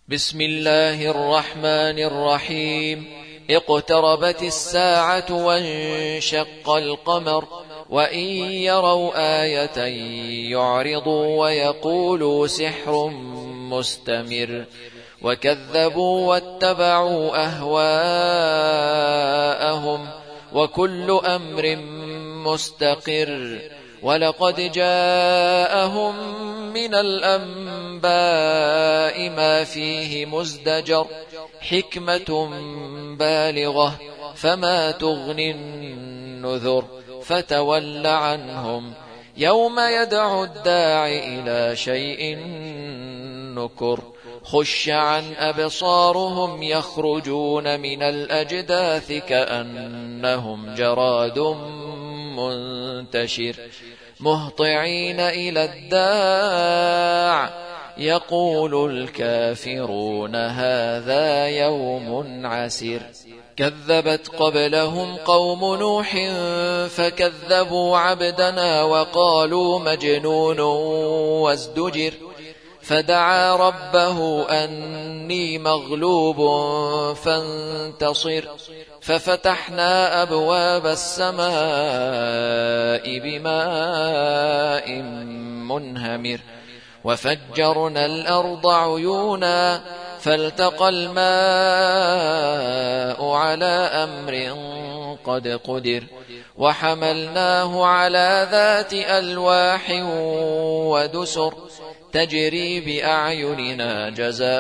بسم الله الرحمن الرحيم. اقتربت الساعة وانشق القمر وإن يروا آية يعرضوا ويقولوا سحر مستمر وكذبوا واتبعوا أهواءهم وكل أمر مستقر ولقد جاءهم من الأنباء ما فيه مزدجر حكمة بالغة فما تغني النذر فتول عنهم يوم يدعو الداع إلى شيء نكر خش عن أبصارهم يخرجون من الأجداث كأنهم جراد منتشر مهطعين إلى الداع يقول الكافرون هذا يوم عسر. كذبت قبلهم قوم نوح فكذبوا عبدنا وقالوا مجنون وازدجر فدعا ربه أني مغلوب فانتصر ففتحنا أبواب السماء بماء منهمر وفجرنا الأرض عيونا فالتقى الماء على أمر قد قدر وحملناه على ذات ألواح ودسر تجري بأعيننا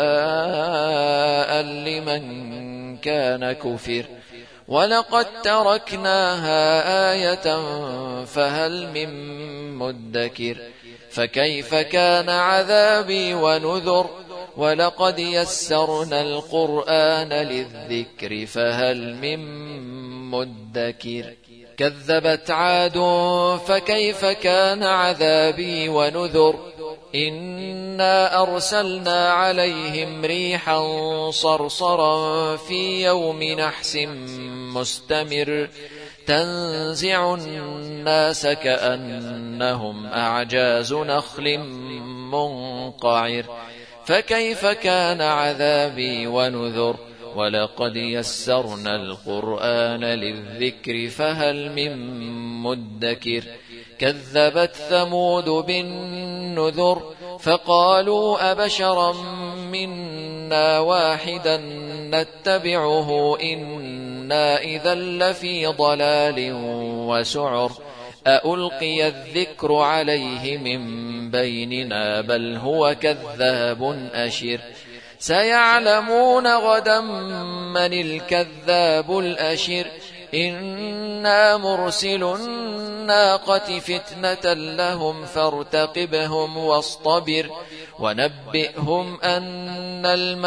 جزاء لمن كان كفر ولقد تركناها آية فهل من مدكر فكيف كان عذابي ونذر ولقد يسرنا القرآن للذكر فهل من مدكر كذبت عاد فكيف كان عذابي ونذر إنا أرسلنا عليهم ريحا صرصرا في يوم نحس مستمر تنزع الناس كأنهم أعجاز نخل منقعر فكيف كان عذابي ونذر ولقد يسرنا القرآن للذكر فهل من مدكر كذبت ثمود بالنذر فقالوا أبشرا منا واحدا نتبعه إنا إذا لفي ضلال وسعر أألقي الذكر عليه من بيننا بل هو كذاب أشر سيعلمون غدا من الكذاب الأشر إنا مرسل الناقة فتنة لهم فارتقبهم واصطبر ونبئهم أن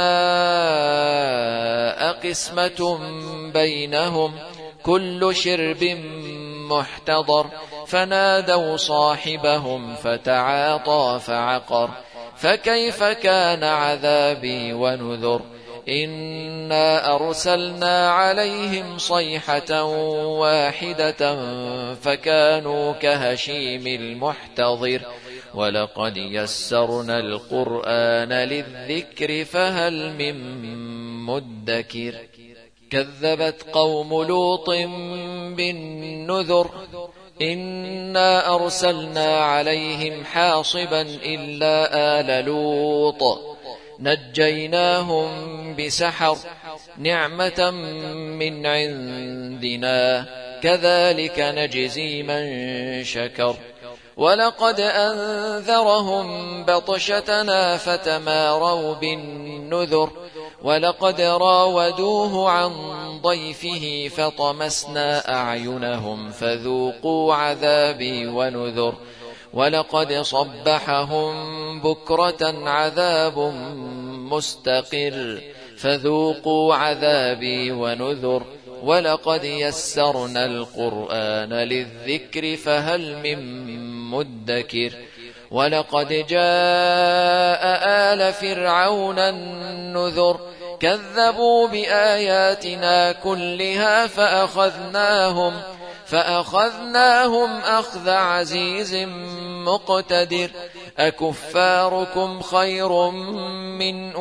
الماء قسمة بينهم كل شرب محتضر فنادوا صاحبهم فتعاطى فعقر فكيف كان عذابي ونذر إنا أرسلنا عليهم صيحة واحدة فكانوا كهشيم المحتضر ولقد يسرنا القرآن للذكر فهل من مدكر كذبت قوم لوط بالنذر إنا أرسلنا عليهم حاصبا إلا آل لوط نجيناهم بسحر نعمة من عندنا كذلك نجزي من شكر ولقد أنذرهم بطشتنا فتماروا بالنذر ولقد راودوه عن ضيفه فطمسنا أعينهم فذوقوا عذابي ونذر ولقد صبحهم بكرة عذاب مستقر فذوقوا عذابي ونذر ولقد يسرنا القرآن للذكر فهل من مدكر ولقد جاء آل فرعون النذر كذبوا بآياتنا كلها فأخذناهم أخذ عزيز مقتدر أكفاركم خير من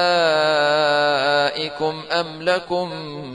أولئكم أم لكم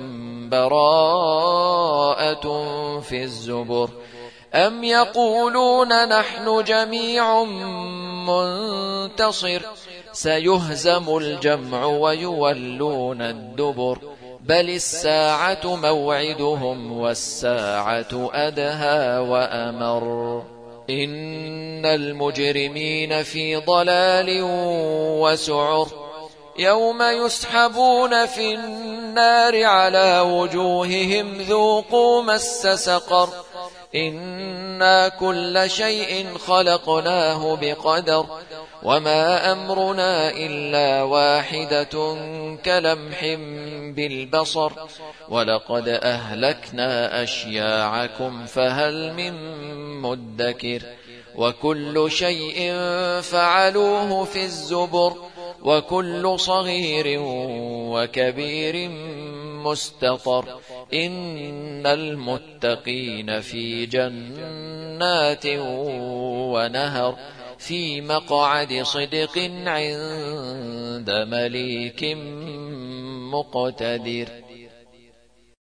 براءة في الزبر أم يقولون نحن جميع منتصر سيهزم الجمع ويولون الدبر بل الساعة موعدهم والساعة أدهى وأمر إن المجرمين في ضلال وسعر يوم يسحبون في النار على وجوههم ذوقوا مس سقر إنا كل شيء خلقناه بقدر وما أمرنا إلا واحدة كلمح بالبصر ولقد أهلكنا أشياعكم فهل من مدكر وكل شيء فعلوه في الزبر وكل صغير وكبير مستطر إن المتقين في جنات ونهر في مقعد صدق عند مليك مقتدر.